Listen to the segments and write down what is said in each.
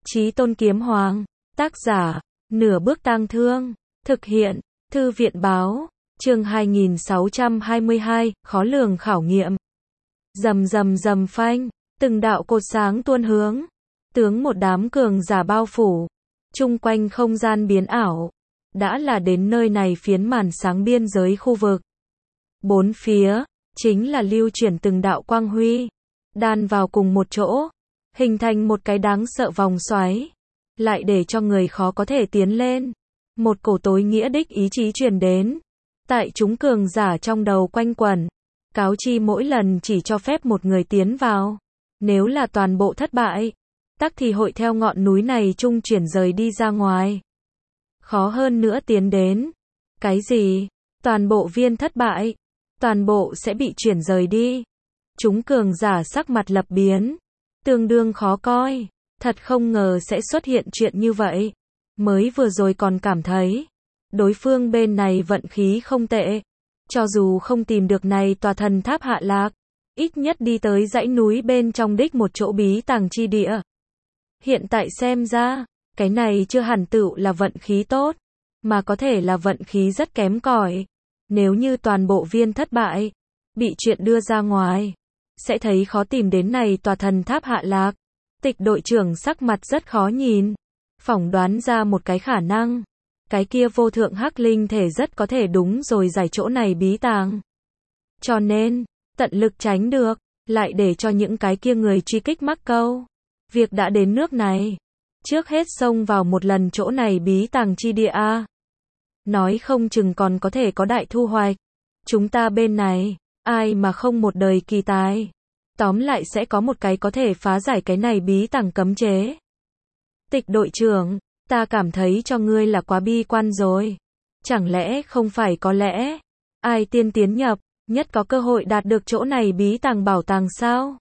Chí Tôn Kiếm Hoàng. Tác giả, Nửa Bước Tang Thương. Thực hiện, Thư viện Báo. Chương 2622, khó lường khảo nghiệm. Rầm rầm rầm phanh, từng đạo cột sáng tuôn hướng. Tướng một đám cường giả bao phủ. Chung quanh không gian biến ảo. Đã là đến nơi này phiến màn sáng biên giới khu vực. Bốn phía, chính là lưu chuyển từng đạo quang huy. Đan vào cùng một chỗ. Hình thành một cái đáng sợ vòng xoáy. Lại để cho người khó có thể tiến lên. Một cổ tối nghĩa đích ý chí truyền đến. Tại chúng cường giả trong đầu quanh quẩn. Cáo chi mỗi lần chỉ cho phép một người tiến vào. Nếu là toàn bộ thất bại, tắc thì hội theo ngọn núi này trung chuyển rời đi ra ngoài. Khó hơn nữa tiến đến. Cái gì? Toàn bộ viên thất bại. Toàn bộ sẽ bị chuyển rời đi. Chúng cường giả sắc mặt lập biến. Tương đương khó coi. Thật không ngờ sẽ xuất hiện chuyện như vậy. Mới vừa rồi còn cảm thấy đối phương bên này vận khí không tệ. Cho dù không tìm được này tòa thần tháp hạ lạc, ít nhất đi tới dãy núi bên trong đích một chỗ bí tàng chi địa. Hiện tại xem ra, cái này chưa hẳn tựu là vận khí tốt, mà có thể là vận khí rất kém cỏi. Nếu như toàn bộ viên thất bại, bị chuyện đưa ra ngoài, sẽ thấy khó tìm đến này tòa thần tháp hạ lạc. Tịch đội trưởng sắc mặt rất khó nhìn. Phỏng đoán ra một cái khả năng. Cái kia vô thượng hắc linh thể rất có thể đúng rồi giải chỗ này bí tàng. Cho nên, tận lực tránh được, lại để cho những cái kia người truy kích mắc câu. Việc đã đến nước này. Trước hết xông vào một lần chỗ này bí tàng chi địa a. Nói không chừng còn có thể có đại thu hoạch. Chúng ta bên này, ai mà không một đời kỳ tài. Tóm lại sẽ có một cái có thể phá giải cái này bí tàng cấm chế. Tịch đội trưởng, ta cảm thấy cho ngươi là quá bi quan rồi. Chẳng lẽ không phải có lẽ, ai tiên tiến nhập, nhất có cơ hội đạt được chỗ này bí tàng bảo tàng sao?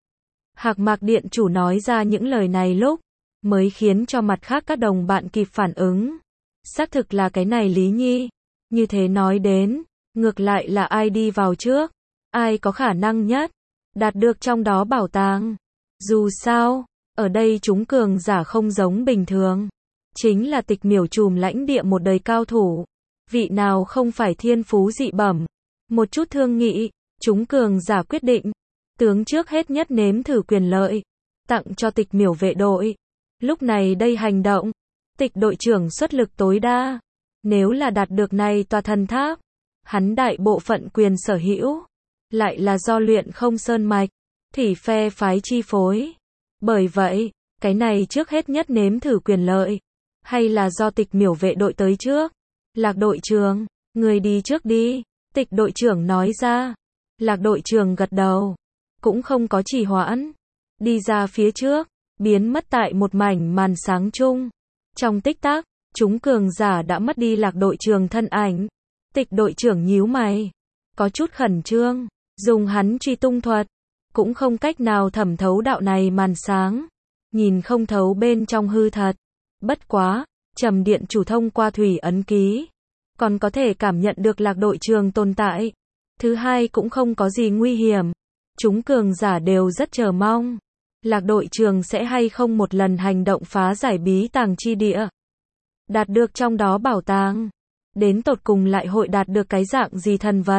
Hạc Mạc Điện chủ nói ra những lời này lúc, mới khiến cho mặt khác các đồng bạn kịp phản ứng. Xác thực là cái này Lý Nhi. Như thế nói đến, ngược lại là ai đi vào trước, ai có khả năng nhất đạt được trong đó bảo tàng. Dù sao, ở đây chúng cường giả không giống bình thường. Chính là Tịch Miểu trùm lãnh địa một đời cao thủ. Vị nào không phải thiên phú dị bẩm. Một chút thương nghị, chúng cường giả quyết định. Tướng trước hết nhất nếm thử quyền lợi. Tặng cho Tịch Miểu vệ đội. Lúc này đây hành động. Tịch đội trưởng xuất lực tối đa. Nếu là đạt được này tòa thần tháp. Hắn đại bộ phận quyền sở hữu. Lại là do luyện không sơn mạch. Thì phe phái chi phối. Bởi vậy, cái này trước hết nhất nếm thử quyền lợi. Hay là do Tịch Miểu vệ đội tới trước. Lạc đội trưởng, người đi trước đi. Tịch đội trưởng nói ra. Lạc đội trưởng gật đầu. Cũng không có trì hoãn. Đi ra phía trước. Biến mất tại một mảnh màn sáng chung. Trong tích tắc, chúng cường giả đã mất đi Lạc đội trưởng thân ảnh. Tịch đội trưởng nhíu mày. Có chút khẩn trương. Dùng hắn truy tung thuật. Cũng không cách nào thẩm thấu đạo này màn sáng. Nhìn không thấu bên trong hư thật. Bất quá, Trầm Điện chủ thông qua thủy ấn ký. Còn có thể cảm nhận được Lạc đội trưởng tồn tại. Thứ hai cũng không có gì nguy hiểm. Chúng cường giả đều rất chờ mong. Lạc đội trưởng sẽ hay không một lần hành động phá giải bí tàng chi địa. Đạt được trong đó bảo tàng. Đến tột cùng lại hội đạt được cái dạng gì thần vật.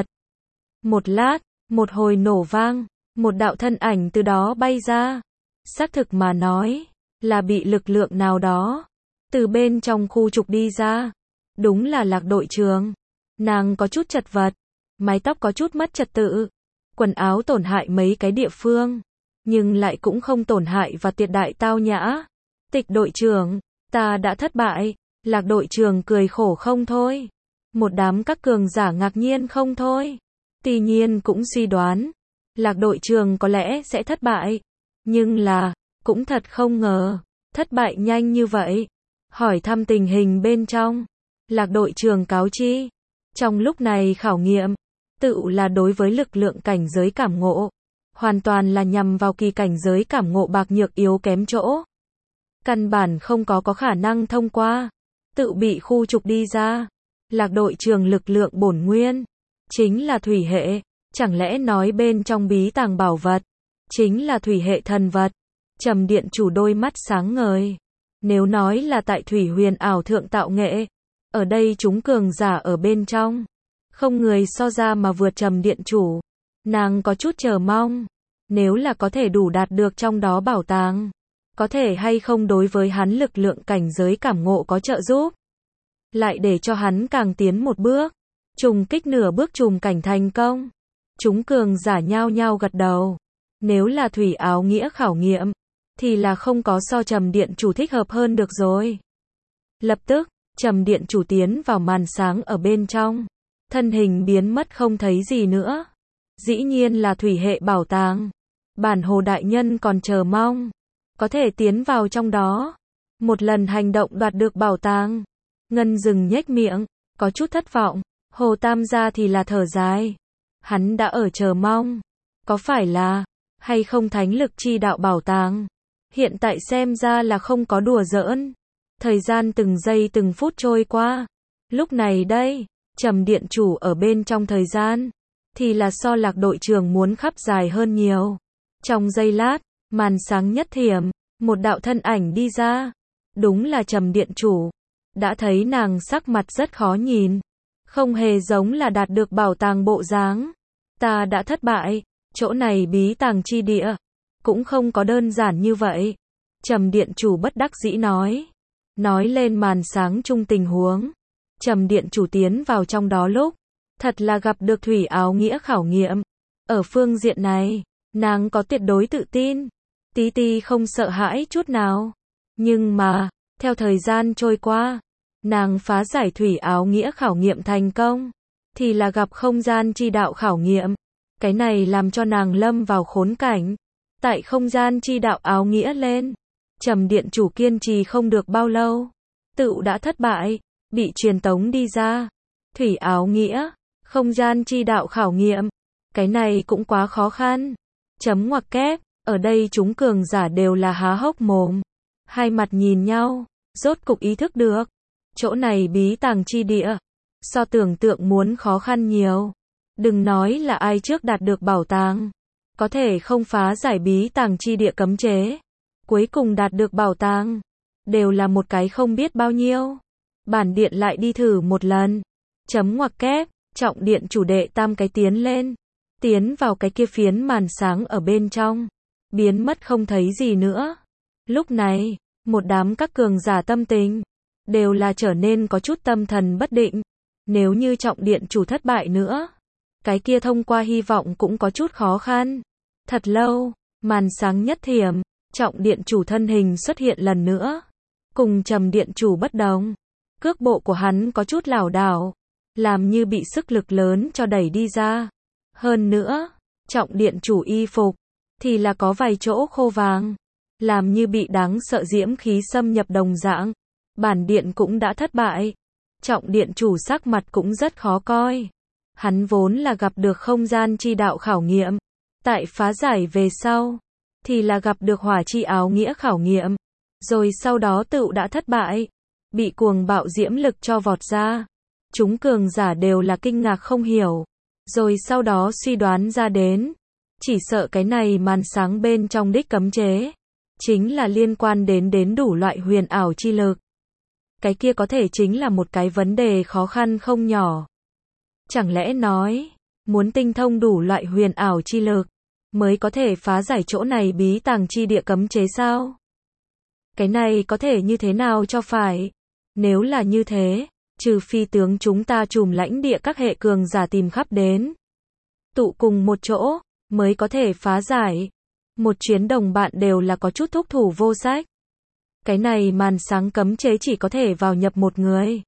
Một lát, một hồi nổ vang. Một đạo thân ảnh từ đó bay ra. Xác thực mà nói, là bị lực lượng nào đó từ bên trong khu trục đi ra. Đúng là Lạc đội trưởng. Nàng có chút chật vật, mái tóc có chút mất trật tự, quần áo tổn hại mấy cái địa phương, nhưng lại cũng không tổn hại và tuyệt đại tao nhã. Tịch đội trưởng, ta đã thất bại. Lạc đội trưởng cười khổ không thôi. Một đám các cường giả ngạc nhiên không thôi. Tuy nhiên cũng suy đoán Lạc đội trưởng có lẽ sẽ thất bại. Nhưng là, cũng thật không ngờ, thất bại nhanh như vậy. Hỏi thăm tình hình bên trong. Lạc đội trưởng cáo chi. Trong lúc này khảo nghiệm, tự là đối với lực lượng cảnh giới cảm ngộ. Hoàn toàn là nhằm vào kỳ cảnh giới cảm ngộ bạc nhược yếu kém chỗ. Căn bản không có khả năng thông qua. Tự bị khu trục đi ra. Lạc đội trưởng lực lượng bổn nguyên. Chính là thủy hệ. Chẳng lẽ nói bên trong bí tàng bảo vật chính là thủy hệ thần vật? Trầm Điện chủ đôi mắt sáng ngời. Nếu nói là tại thủy huyền ảo thượng tạo nghệ, ở đây chúng cường giả ở bên trong, không người so ra mà vượt Trầm Điện Chủ. Nàng có chút chờ mong, nếu là có thể đủ đạt được trong đó bảo tàng, có thể hay không đối với hắn lực lượng cảnh giới cảm ngộ có trợ giúp, lại để cho hắn càng tiến một bước, trùng kích nửa bước trùng cảnh thành công. Chúng cường giả nhao nhao gật đầu. Nếu là thủy áo nghĩa khảo nghiệm, thì là không có so Trầm Điện Chủ thích hợp hơn được rồi. Lập tức, Trầm Điện Chủ tiến vào màn sáng ở bên trong, thân hình biến mất không thấy gì nữa. Dĩ nhiên là thủy hệ bảo tàng. Bản hồ đại nhân còn chờ mong có thể tiến vào trong đó, một lần hành động đoạt được bảo tàng. Ngân Dừng nhếch miệng, có chút thất vọng. Hồ Tam gia thì là thở dài. Hắn đã ở chờ mong, có phải là hay không thánh lực chi đạo bảo tàng. Hiện tại xem ra là không có đùa giỡn. Thời gian từng giây từng phút trôi qua. Lúc này đây, Trầm Điện Chủ ở bên trong thời gian, thì là so Lạc đội trưởng muốn khắp dài hơn nhiều. Trong giây lát, màn sáng nhất thiểm, một đạo thân ảnh đi ra. Đúng là Trầm Điện Chủ. Đã thấy nàng sắc mặt rất khó nhìn, không hề giống là đạt được bảo tàng bộ dáng. Ta đã thất bại, chỗ này bí tàng chi địa, cũng không có đơn giản như vậy. Trầm Điện Chủ bất đắc dĩ nói. Nói lên màn sáng chung tình huống. Trầm Điện Chủ tiến vào trong đó lúc, thật là gặp được thủy áo nghĩa khảo nghiệm. Ở phương diện này, nàng có tuyệt đối tự tin. Tí ti không sợ hãi chút nào. Nhưng mà, theo thời gian trôi qua, nàng phá giải thủy áo nghĩa khảo nghiệm thành công, thì là gặp không gian chi đạo khảo nghiệm. Cái này làm cho nàng lâm vào khốn cảnh. Tại không gian chi đạo áo nghĩa lên, Trầm Điện Chủ kiên trì không được bao lâu, tựu đã thất bại, bị truyền tống đi ra. Thủy áo nghĩa, không gian chi đạo khảo nghiệm, cái này cũng quá khó khăn. Chấm ngoặc kép, ở đây chúng cường giả đều là há hốc mồm, hai mặt nhìn nhau, rốt cục ý thức được, chỗ này bí tàng chi địa, so tưởng tượng muốn khó khăn nhiều. Đừng nói là ai trước đạt được bảo tàng, có thể không phá giải bí tàng chi địa cấm chế, cuối cùng đạt được bảo tàng, đều là một cái không biết bao nhiêu. Bản điện lại đi thử một lần. Chấm ngoặc kép, Trọng Điện Chủ đệ tam cái tiến lên, tiến vào cái kia phiến màn sáng ở bên trong, biến mất không thấy gì nữa. Lúc này, một đám các cường giả tâm tình, đều là trở nên có chút tâm thần bất định. Nếu như Trọng Điện Chủ thất bại nữa, cái kia thông qua hy vọng cũng có chút khó khăn. Thật lâu, màn sáng nhất thiểm, Trọng Điện Chủ thân hình xuất hiện lần nữa. Cùng Trầm Điện Chủ bất đồng, cước bộ của hắn có chút lảo đảo, làm như bị sức lực lớn cho đẩy đi ra. Hơn nữa, Trọng Điện Chủ y phục, thì là có vài chỗ khô vàng, làm như bị đáng sợ diễm khí xâm nhập đồng dạng. Bản điện cũng đã thất bại. Trọng Điện Chủ sắc mặt cũng rất khó coi. Hắn vốn là gặp được không gian chi đạo khảo nghiệm, tại phá giải về sau, thì là gặp được hỏa chi áo nghĩa khảo nghiệm, rồi sau đó tựu đã thất bại, bị cuồng bạo diễm lực cho vọt ra. Chúng cường giả đều là kinh ngạc không hiểu, rồi sau đó suy đoán ra đến, chỉ sợ cái này màn sáng bên trong đích cấm chế, chính là liên quan đến đủ loại huyền ảo chi lực. Cái kia có thể chính là một cái vấn đề khó khăn không nhỏ. Chẳng lẽ nói, muốn tinh thông đủ loại huyền ảo chi lực, mới có thể phá giải chỗ này bí tàng chi địa cấm chế sao? Cái này có thể như thế nào cho phải? Nếu là như thế, trừ phi tướng chúng ta trùm lãnh địa các hệ cường giả tìm khắp đến, tụ cùng một chỗ, mới có thể phá giải. Một chuyến đồng bạn đều là có chút thúc thủ vô sách. Cái này màn sáng cấm chế chỉ có thể vào nhập một người.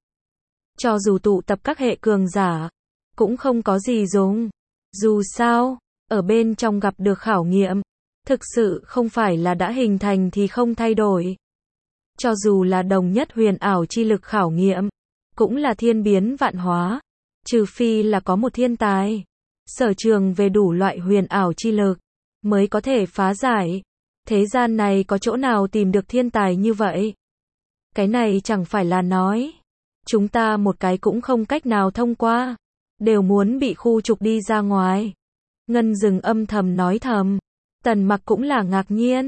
Cho dù tụ tập các hệ cường giả, cũng không có gì dùng. Dù sao, ở bên trong gặp được khảo nghiệm, thực sự không phải là đã hình thành thì không thay đổi. Cho dù là đồng nhất huyền ảo chi lực khảo nghiệm, cũng là thiên biến vạn hóa. Trừ phi là có một thiên tài, sở trường về đủ loại huyền ảo chi lực, mới có thể phá giải. Thế gian này có chỗ nào tìm được thiên tài như vậy? Cái này chẳng phải là nói, chúng ta một cái cũng không cách nào thông qua, đều muốn bị khu trục đi ra ngoài. Ngân Dừng âm thầm nói thầm. Tần Mặc cũng là ngạc nhiên.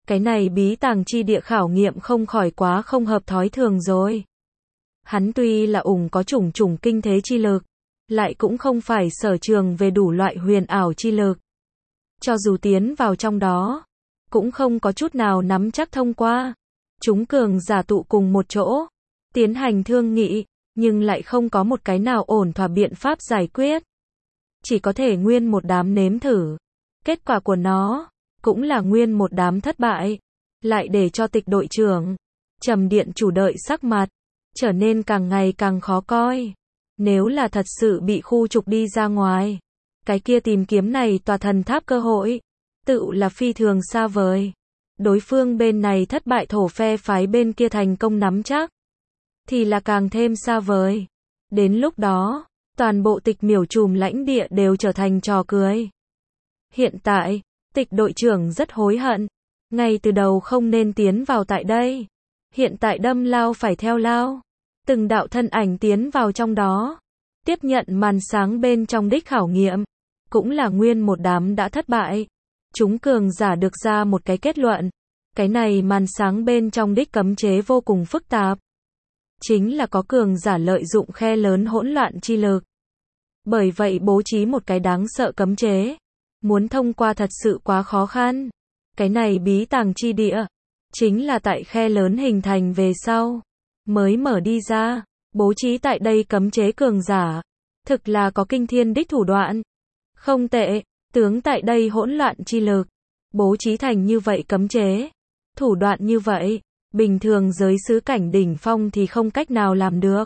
Cái này bí tàng chi địa khảo nghiệm không khỏi quá không hợp thói thường rồi. Hắn tuy là có chủng chủng kinh thế chi lực, lại cũng không phải sở trường về đủ loại huyền ảo chi lực. Cho dù tiến vào trong đó, cũng không có chút nào nắm chắc thông qua. Chúng cường giả tụ cùng một chỗ, tiến hành thương nghị, nhưng lại không có một cái nào ổn thỏa biện pháp giải quyết. Chỉ có thể nguyên một đám nếm thử. Kết quả của nó, cũng là nguyên một đám thất bại. Lại để cho Tịch đội trưởng, Trầm Điện chủ đợi sắc mặt, trở nên càng ngày càng khó coi. Nếu là thật sự bị khu trục đi ra ngoài, cái kia tìm kiếm này tòa thần tháp cơ hội, tự là phi thường xa vời. Đối phương bên này thất bại thổ phe phái bên kia thành công nắm chắc, thì là càng thêm xa vời. Đến lúc đó, toàn bộ Tịch miểu trùm lãnh địa đều trở thành trò cười. Hiện tại, Tịch đội trưởng rất hối hận, ngay từ đầu không nên tiến vào tại đây. Hiện tại đâm lao phải theo lao, từng đạo thân ảnh tiến vào trong đó, tiếp nhận màn sáng bên trong đích khảo nghiệm, cũng là nguyên một đám đã thất bại. Chúng cường giả được ra một cái kết luận, cái này màn sáng bên trong đích cấm chế vô cùng phức tạp. Chính là có cường giả lợi dụng khe lớn hỗn loạn chi lực. Bởi vậy bố trí một cái đáng sợ cấm chế. Muốn thông qua thật sự quá khó khăn. Cái này bí tàng chi địa, chính là tại khe lớn hình thành về sau, mới mở đi ra. Bố trí tại đây cấm chế cường giả, thực là có kinh thiên đích thủ đoạn. Không tệ, tướng tại đây hỗn loạn chi lực, bố trí thành như vậy cấm chế. Thủ đoạn như vậy, bình thường giới sứ cảnh đỉnh phong thì không cách nào làm được.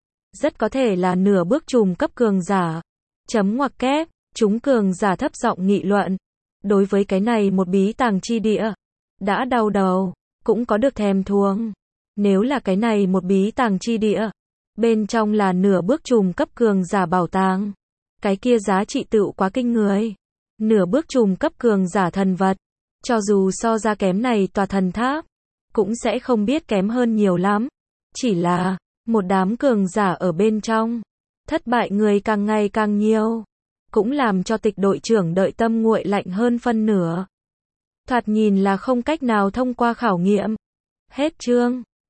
Rất có thể là nửa bước trùm cấp cường giả. Chấm ngoặc kép, chúng cường giả thấp giọng nghị luận. Đối với cái này một bí tàng chi địa, đã đau đầu, cũng có được thèm thuồng. Nếu là cái này một bí tàng chi địa, bên trong là nửa bước trùm cấp cường giả bảo tàng, cái kia giá trị tựu quá kinh người. Nửa bước trùm cấp cường giả thần vật, cho dù so ra kém này tòa thần tháp, cũng sẽ không biết kém hơn nhiều lắm. Chỉ là, một đám cường giả ở bên trong, thất bại người càng ngày càng nhiều, cũng làm cho Tịch đội trưởng đợi tâm nguội lạnh hơn phân nửa. Thoạt nhìn là không cách nào thông qua khảo nghiệm. Hết chương.